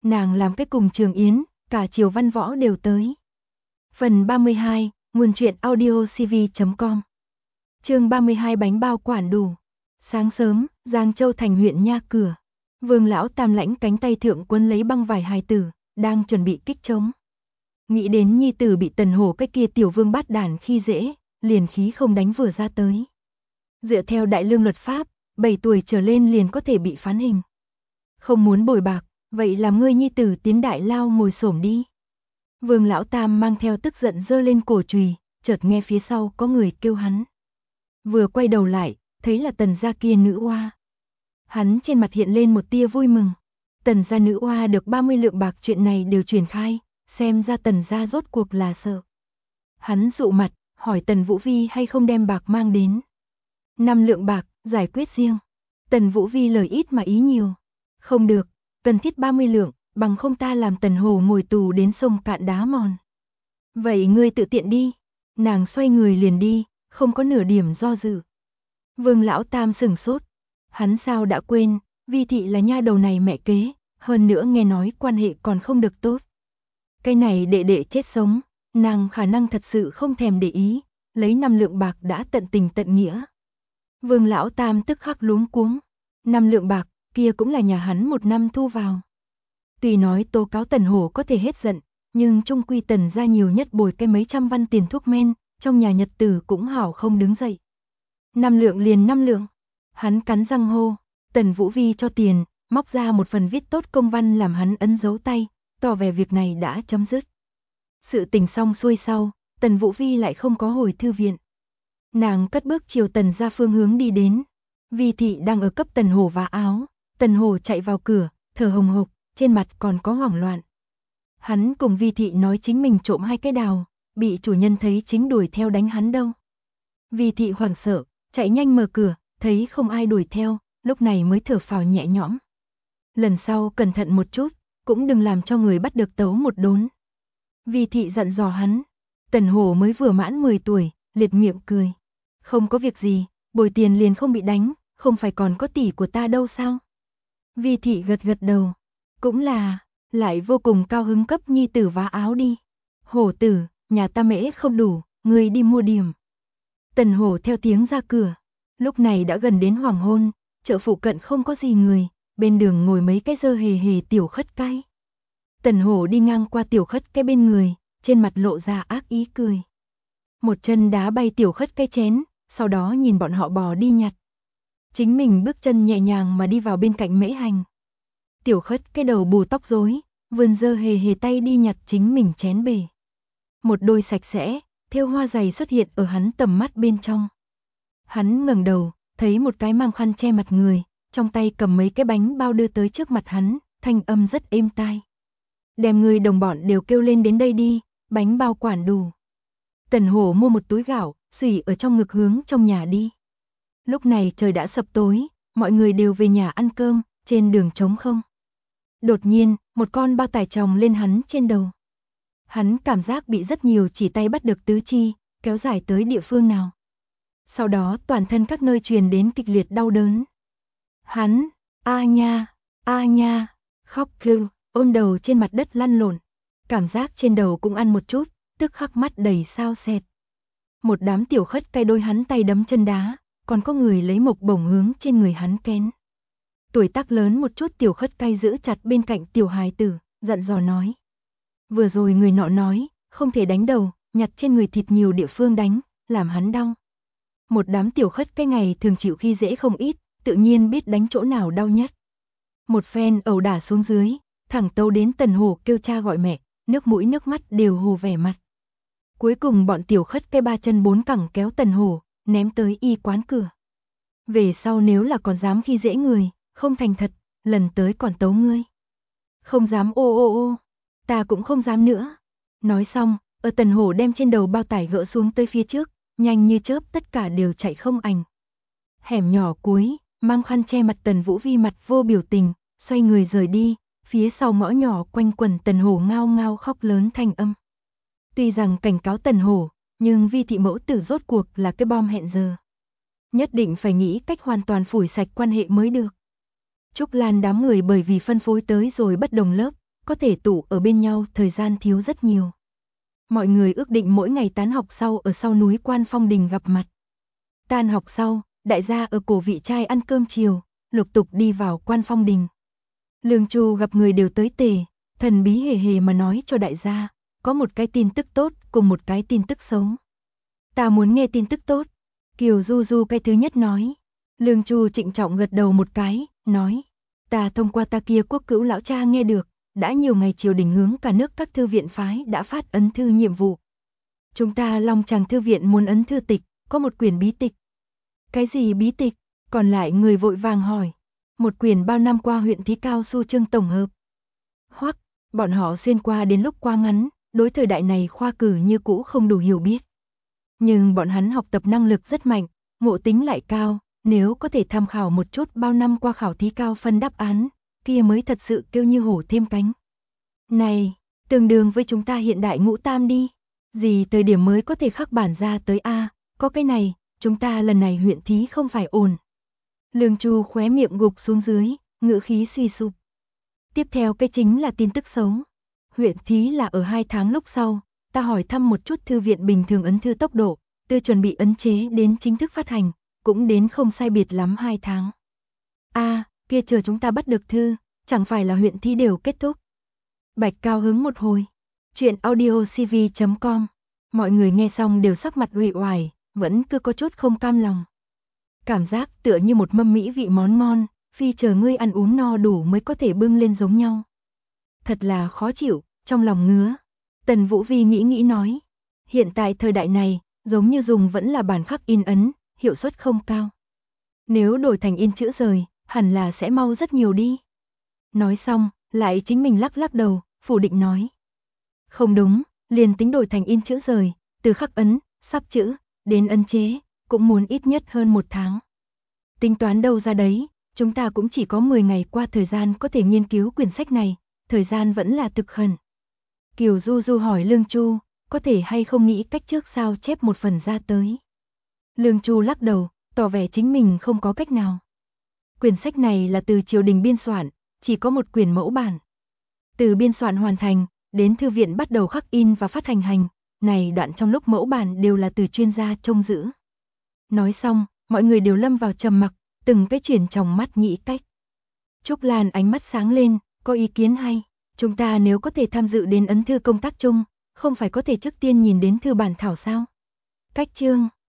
Nàng làm cái cùng Trường Yến, cả Triều Văn Võ đều tới. Phần 32, nguồn truyện audiocv.com. Chương 32 bánh bao quản đủ. Sáng sớm, Giang Châu thành huyện Nha cửa. Vương lão Tam lãnh cánh tay thượng quấn lấy băng vải hài tử, đang chuẩn bị kích trống. Nghĩ đến nhi tử bị Tần Hổ cái kia tiểu vương bát đản khi dễ, liền khí không đánh vừa ra tới. Dựa theo đại lương luật pháp, 7 tuổi trở lên liền có thể bị phán hình. Không muốn bồi bạc, vậy làm ngươi nhi tử tiến đại lao ngồi xổm đi. Vương lão Tam mang theo tức giận giơ lên cổ chùy, chợt nghe phía sau có người kêu hắn. Vừa quay đầu lại, thấy là Tần gia kia nữ oa. Hắn trên mặt hiện lên một tia vui mừng. Tần gia nữ oa được 30 lượng bạc chuyện này đều truyền khai, xem ra Tần gia rốt cuộc là sợ. Hắn dụ mặt, hỏi Tần Vũ Vi hay không đem bạc mang đến. 5 lượng bạc, giải quyết riêng. Tần Vũ Vi lời ít mà ý nhiều. Không được, cần thiết 30 lượng, bằng không ta làm Tần Hổ ngồi tù đến sông cạn đá mòn. Vậy ngươi tự tiện đi. Nàng xoay người liền đi, không có nửa điểm do dự. Vương lão Tam sửng sốt. Hắn sao đã quên, Vi thị là nha đầu này mẹ kế, hơn nữa nghe nói quan hệ còn không được tốt. Cái này đệ đệ chết sống, nàng khả năng thật sự không thèm để ý, lấy 5 lượng bạc đã tận tình tận nghĩa. Vương lão Tam tức khắc luống cuống. 5 lượng bạc, kia cũng là nhà hắn một năm thu vào. Tuy nói tố cáo Tần Hổ có thể hết giận, nhưng trung quy Tần gia nhiều nhất bồi cái mấy trăm văn tiền thuốc men, trong nhà nhật tử cũng hảo không đứng dậy. 5 lượng liền 5 lượng. Hắn cắn răng hô, Tần Vũ Vi cho tiền, móc ra một phần viết tốt công văn làm hắn ấn dấu tay, tỏ vẻ việc này đã chấm dứt. Sự tình xong xuôi sau, Tần Vũ Vi lại không có hồi thư viện. Nàng cất bước chiều Tần gia phương hướng đi đến. Vi thị đang ở cấp Tần Hổ vá áo, Tần Hổ chạy vào cửa, thở hồng hộc, trên mặt còn có hoảng loạn. Hắn cùng Vi thị nói chính mình trộm 2 cái đào, bị chủ nhân thấy chính đuổi theo đánh hắn đâu. Vi thị hoảng sợ, chạy nhanh mở cửa, thấy không ai đuổi theo, lúc này mới thở phào nhẹ nhõm. Lần sau cẩn thận một chút, cũng đừng làm cho người bắt được tấu một đốn. Vi thị dặn dò hắn. Tần Hổ mới vừa mãn 10 tuổi, liệt miệng cười. Không có việc gì, bồi tiền liền không bị đánh, không phải còn có tỷ của ta đâu sao? Vi thị gật gật đầu. Cũng là, lại vô cùng cao hứng cấp nhi tử vá áo đi. Hổ tử, nhà ta mễ không đủ, ngươi đi mua điểm. Tần Hổ theo tiếng ra cửa. Lúc này đã gần đến hoàng hôn, chợ phụ cận không có gì người, bên đường ngồi mấy cái dơ hề hề tiểu khất cái. Tần Hổ đi ngang qua tiểu khất cái bên người, trên mặt lộ ra ác ý cười. Một chân đá bay tiểu khất cái chén, sau đó nhìn bọn họ bò đi nhặt. Chính mình bước chân nhẹ nhàng mà đi vào bên cạnh Mễ Hành. Tiểu khất cái đầu bù tóc rối, vươn dơ hề hề tay đi nhặt chính mình chén bể. Một đôi sạch sẽ, thêu hoa giày xuất hiện ở hắn tầm mắt bên trong. Hắn ngẩng đầu, thấy một cái mang khăn che mặt người, trong tay cầm mấy cái bánh bao đưa tới trước mặt hắn, thanh âm rất êm tai. Đem người đồng bọn đều kêu lên đến đây đi, bánh bao quản đủ. Tần Hổ mua một túi gạo, xùy ở trong ngực hướng trong nhà đi. Lúc này trời đã sập tối, mọi người đều về nhà ăn cơm, trên đường trống không. Đột nhiên, một con bao tải chồng lên hắn trên đầu. Hắn cảm giác bị rất nhiều chỉ tay bắt được tứ chi, kéo dài tới địa phương nào. Sau đó toàn thân các nơi truyền đến kịch liệt đau đớn. Hắn, a nha, khóc kêu, ôm đầu trên mặt đất lăn lộn. Cảm giác trên đầu cũng ăn một chút, tức khắc mắt đầy sao sệt. Một đám tiểu khất cái đôi hắn tay đấm chân đá, còn có người lấy mộc bổng hướng trên người hắn kén. Tuổi tác lớn một chút tiểu khất cái giữ chặt bên cạnh tiểu hài tử, dặn dò nói. Vừa rồi người nọ nói, không thể đánh đầu, nhặt trên người thịt nhiều địa phương đánh, làm hắn đau. Một đám tiểu khất cái ngày thường chịu khi dễ không ít, tự nhiên biết đánh chỗ nào đau nhất. Một phen ẩu đả xuống dưới, thẳng tấu đến Tần Hổ kêu cha gọi mẹ, nước mũi nước mắt đều hồ vẻ mặt. Cuối cùng bọn tiểu khất cái 3 chân 4 cẳng kéo Tần Hổ, ném tới y quán cửa. Về sau nếu là còn dám khi dễ người, không thành thật, lần tới còn tấu ngươi. Không dám ô, ta cũng không dám nữa. Nói xong, ở Tần Hổ đem trên đầu bao tải gỡ xuống tới phía trước, nhanh như chớp tất cả đều chạy không ảnh. Hẻm nhỏ cuối, mang khăn che mặt Tần Vũ Vi mặt vô biểu tình, xoay người rời đi, phía sau ngõ nhỏ quanh quẩn Tần Hổ ngao ngao khóc lớn thanh âm. Tuy rằng cảnh cáo Tần Hổ, nhưng Vi thị mẫu tử rốt cuộc là cái bom hẹn giờ. Nhất định phải nghĩ cách hoàn toàn phủi sạch quan hệ mới được. Trúc Lan đám người bởi vì phân phối tới rồi bất đồng lớp, có thể tụ ở bên nhau thời gian thiếu rất nhiều. Mọi người ước định mỗi ngày tán học sau ở sau núi Quan Phong Đình gặp mặt. Tan học sau, đại gia ở cổ vị trai ăn cơm chiều, lục tục đi vào Quan Phong Đình. Lương Chu gặp người đều tới tề, thần bí hề hề mà nói cho đại gia, có một cái tin tức tốt cùng một cái tin tức xấu. Ta muốn nghe tin tức tốt. Kiều Du Du cái thứ nhất nói. Lương Chu trịnh trọng gật đầu một cái, nói. Ta thông qua ta kia quốc cữu lão cha nghe được, đã nhiều ngày triều đình hướng cả nước các thư viện phái đã phát ấn thư nhiệm vụ. Chúng ta Long Tràng thư viện muốn ấn thư tịch, có một quyển bí tịch. Cái gì bí tịch? Còn lại người vội vàng hỏi. Một quyển bao năm qua huyện thí cao su chương tổng hợp. Hoặc, bọn họ xuyên qua đến lúc quá ngắn, đối thời đại này khoa cử như cũ không đủ hiểu biết. Nhưng bọn hắn học tập năng lực rất mạnh, ngộ tính lại cao, nếu có thể tham khảo một chút bao năm qua khảo thí cao phân đáp án, kia mới thật sự kêu như hổ thêm cánh. Này, tương đương với chúng ta hiện đại ngũ tam đi. Gì thời điểm mới có thể khắc bản ra tới A, có cái này, chúng ta lần này huyện thí không phải ổn. Lương Chu khóe miệng gục xuống dưới, ngữ khí suy sụp. Tiếp theo cái chính là tin tức xấu. Huyện thí là ở 2 tháng lúc sau, ta hỏi thăm một chút thư viện bình thường ấn thư tốc độ, từ chuẩn bị ấn chế đến chính thức phát hành, cũng đến không sai biệt lắm 2 tháng. Kia chờ chúng ta bắt được thư, chẳng phải là huyện thí đều kết thúc. Bạch cao hứng một hồi. Chuyện audiocv.com. Mọi người nghe xong đều sắc mặt uể oải, vẫn cứ có chút không cam lòng. Cảm giác tựa như một mâm mỹ vị món ngon, phi chờ ngươi ăn uống no đủ mới có thể bưng lên giống nhau. Thật là khó chịu, trong lòng ngứa. Tần Vũ Vi nghĩ nói. Hiện tại thời đại này, giống như dùng vẫn là bản khắc in ấn, hiệu suất không cao. Nếu đổi thành in chữ rời, hẳn là sẽ mau rất nhiều đi. Nói xong, lại chính mình lắc đầu, phủ định nói. Không đúng, liền tính đổi thành in chữ rời, từ khắc ấn, sắp chữ, đến ấn chế, cũng muốn ít nhất hơn 1 tháng. Tính toán đâu ra đấy, chúng ta cũng chỉ có 10 ngày qua thời gian có thể nghiên cứu quyển sách này, thời gian vẫn là thực khẩn. Kiều Du Du hỏi Lương Chu, có thể hay không nghĩ cách trước sao chép một phần ra tới. Lương Chu lắc đầu, tỏ vẻ chính mình không có cách nào. Quyển sách này là từ triều đình biên soạn, chỉ có một quyển mẫu bản. Từ biên soạn hoàn thành, đến thư viện bắt đầu khắc in và phát hành, này đoạn trong lúc mẫu bản đều là từ chuyên gia trông giữ. Nói xong, mọi người đều lâm vào trầm mặc, từng cái chuyển trong mắt nghĩ cách. Trúc Lan ánh mắt sáng lên, có ý kiến hay. Chúng ta nếu có thể tham dự đến ấn thư công tác chung, không phải có thể trước tiên nhìn đến thư bản thảo sao? Cách chương